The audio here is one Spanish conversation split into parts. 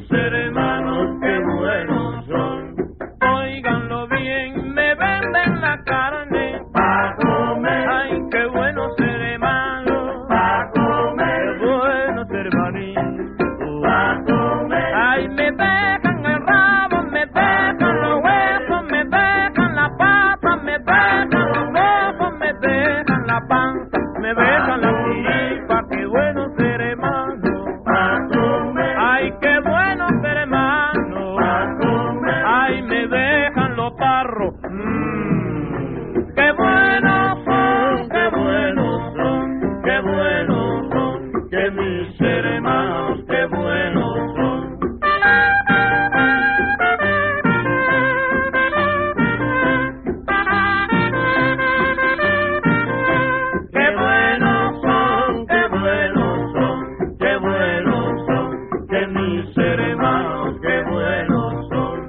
mis hermanos, qué buenos son. Óiganlo bien, me venden la carne Pa' comer, ay, qué buenos hermanos, pa' comer, qué buenos hermanitos. pa' comer. Ay, me dejan el rabo, me dejan los huesos, me dejan la pata, me dejan los ojos, me dejan la panza, me dejan la tripa, qué buenos hermanos. Pa' comer, Ay, qué buenos hermanos. pa' comer. Ay, me dejan los tarros. Qué buenos son, qué buenos son, qué buenos son, Que mis hermanos, qué buenos son. Qué buenos son, qué buenos son, qué buenos son. Que mis hermanos, qué buenos son.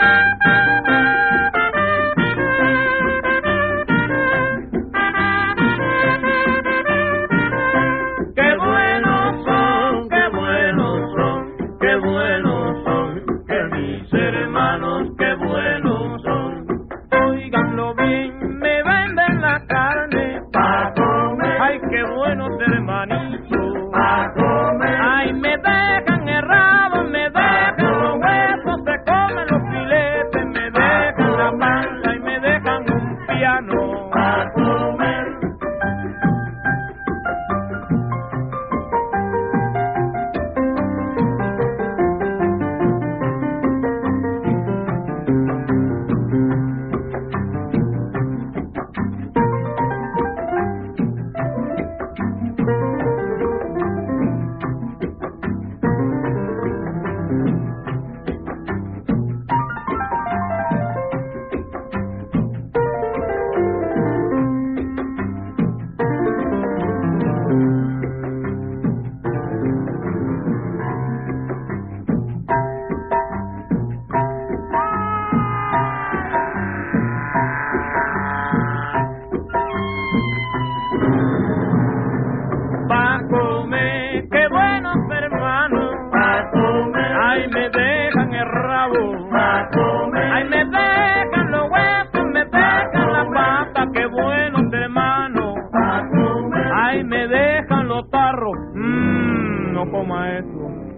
Qué buenos son, qué buenos son, qué buenos son. Que mis hermanos, qué buenos son. Óiganlo bien, me venden la carne. Pa' comer, Ay, qué buenos hermanitos. pa' comer. Ay, me dejan el rabo, me dejan los huesos, se comen los filetes, me dejan la panza y me dejan un piano. Pa' comer, Pa' comer, qué buenos hermanos. pa' comer, Ay, me dejan el rabo. pa' comer. Ay, me dejan los huesos, me dejan la pata, qué buenos hermanos. Pa' comer, Ay, me dejan los tarros. No coma eso.